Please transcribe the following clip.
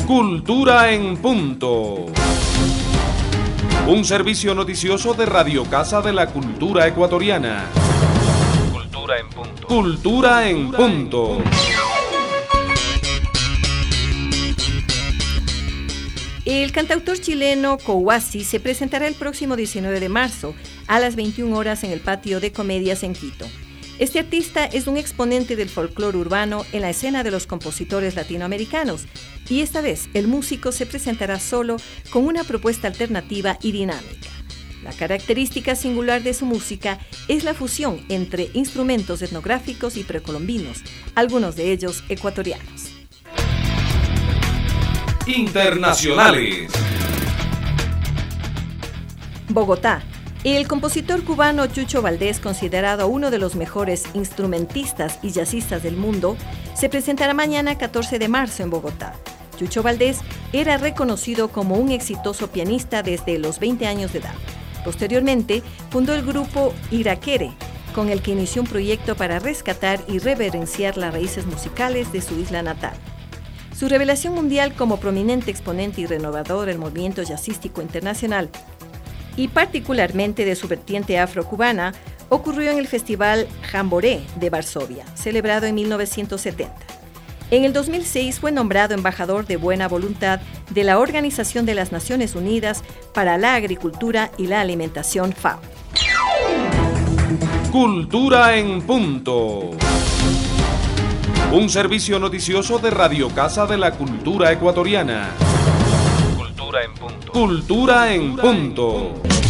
Cultura en Punto. Un servicio noticioso de Radio Casa de la Cultura Ecuatoriana. Cultura en Punto. Cultura en Punto. El cantautor chileno Kouassi se presentará el próximo 19 de marzo a las 21 horas en el Patio de Comedias en Quito. Este artista es un exponente del folclore urbano en la escena de los compositores latinoamericanos y esta vez el músico se presentará solo con una propuesta alternativa y dinámica. La característica singular de su música es la fusión entre instrumentos etnográficos y precolombinos, algunos de ellos ecuatorianos. Internacionales. Bogotá. El compositor cubano Chucho Valdés, considerado uno de los mejores instrumentistas y jazzistas del mundo, se presentará mañana 14 de marzo en Bogotá. Chucho Valdés era reconocido como un exitoso pianista desde los 20 años de edad. Posteriormente, fundó el grupo Iraquere, con el que inició un proyecto para rescatar y reverenciar las raíces musicales de su isla natal. Su revelación mundial como prominente exponente y renovador del movimiento jazzístico internacional, y particularmente de su vertiente afrocubana, ocurrió en el Festival Jamboree de Varsovia, celebrado en 1970. En el 2006 fue nombrado embajador de buena voluntad de la Organización de las Naciones Unidas para la Agricultura y la Alimentación, FAO. Cultura en Punto. Un servicio noticioso de Radio Casa de la Cultura Ecuatoriana. Cultura en Punto. Cultura en Punto.